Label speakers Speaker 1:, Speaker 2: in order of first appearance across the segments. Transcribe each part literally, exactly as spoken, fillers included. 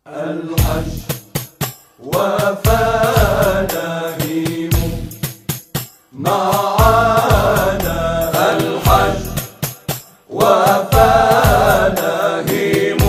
Speaker 1: الحج وفناهيم معانا الحج وفناهيم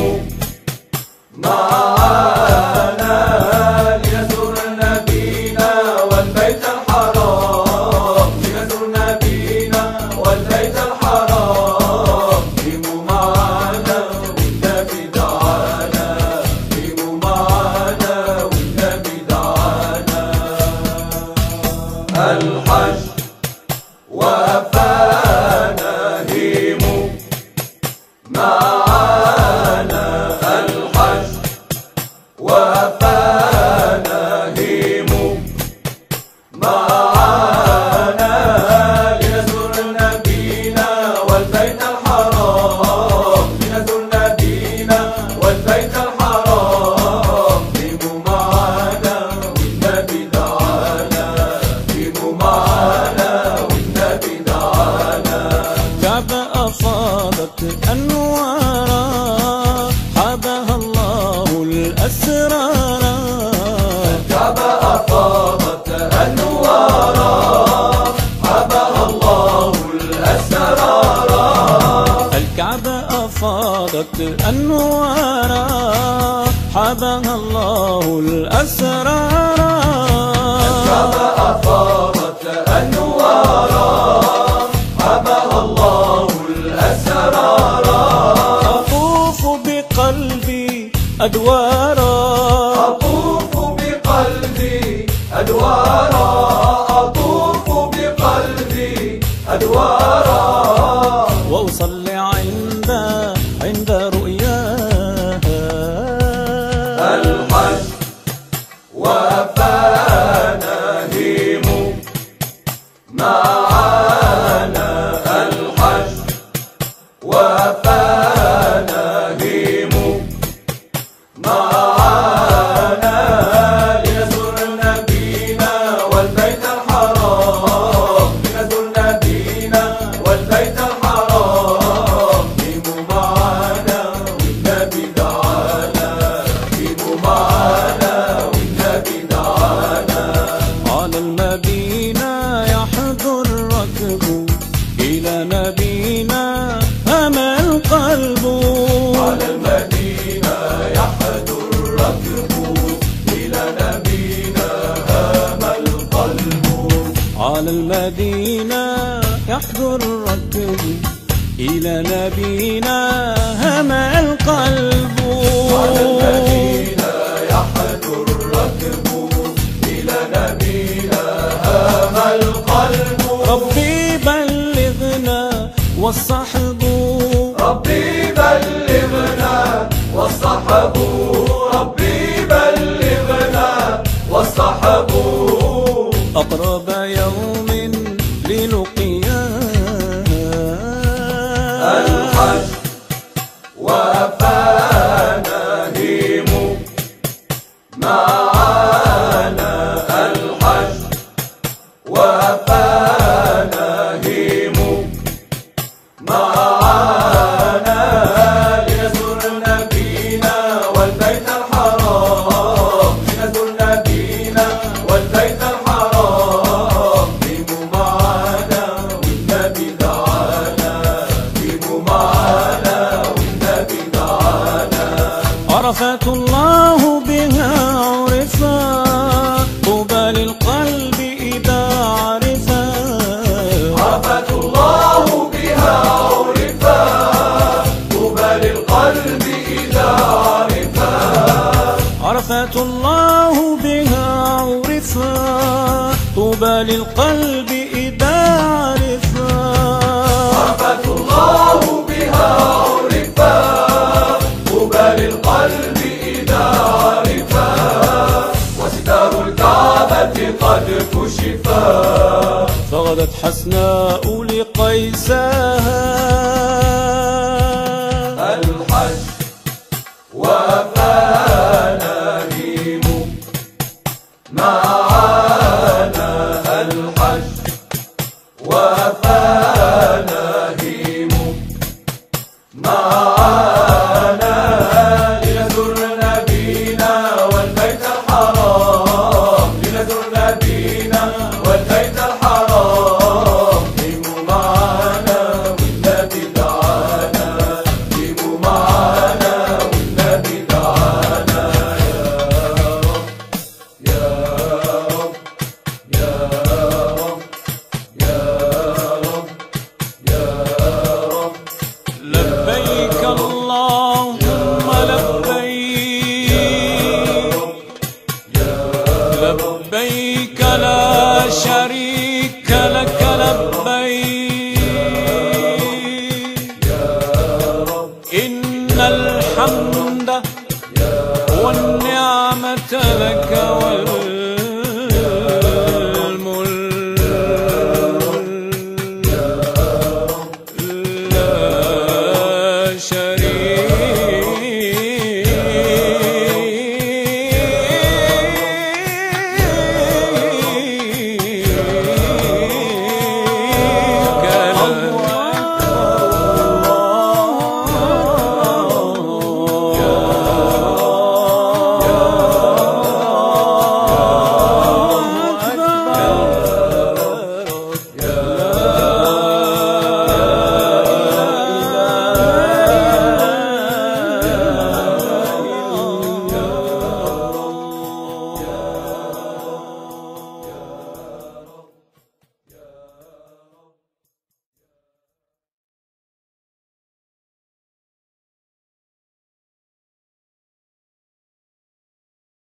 Speaker 1: معانا لنزور نبينا والبيت الحرام لنزور نبينا والبيت الحرام هم معانا والنبي دعانا هم معانا والنبي دعانا الحج وفناهيم معانا الحج وفناهيم معانا لنزور نبينا والبيت الحرام لنزور نبينا والبيت الحرام هم معانا والنبي دعانا هم معانا والنبي دعانا
Speaker 2: كعبة أفاضت أنوارا حبها الله الأسرار
Speaker 1: الكعبة أفاضت أنوارا حبها الله الأسرار
Speaker 2: الكعبة أفاضت أنوارا حبها الله الأسرار
Speaker 1: الكعبة أفاضت أنوارا حبها الله الأسرار
Speaker 2: أطوف بقلبي أدوارا
Speaker 1: أطوف بقلبي أدوارا أطوف بقلبي أدوارا
Speaker 2: وأصلي عند عند رؤياها
Speaker 1: الحج وفناهيم معانا الحج وفناهيم معانا لنزور نبينا والبيت الحرام لنزور نبينا والبيت الحرام هم معانا والنبي دعانا هم معانا والنبي دعانا
Speaker 2: على المدينة يحضر الركب إلى نبينا هما القلب
Speaker 1: على المدينة يحدو الركب إلى نبينا هام القلب
Speaker 2: على المدينة يحضر الركب إلى نبينا هما القلب
Speaker 1: على المدينة يحدو الركب إلى نبينا هام القلب
Speaker 2: ربي بلغنا والصحب
Speaker 1: ربي بلغنا والصحب ربي بلغنا والصحب
Speaker 2: أقرب يوم للقياه
Speaker 1: الحج وفناهيم معانا الحج وفناهيم معانا لنزور نبينا والبيت الحرام لنزور نبينا والبيت الحرام هم معانا والنبي دعانا هم معانا والنبي دعانا
Speaker 2: عرفت الله بها عرفا طوبى للقلب إذا عرفا
Speaker 1: عرفت الله بها عرفا طوبى للقلب إذا عرفا
Speaker 2: عرفت الله بها عرفا طوبى للقلب إذا عرفا
Speaker 1: عرفت الله بها عرفا طوبى للقلب إذا عرفا وستار الكعبة قد كشفا
Speaker 2: فغدت حسناء لقيسها
Speaker 1: الحج وفناهيم معانا الحج وفناهيم معانا لنزور نبينا
Speaker 2: إن الحمد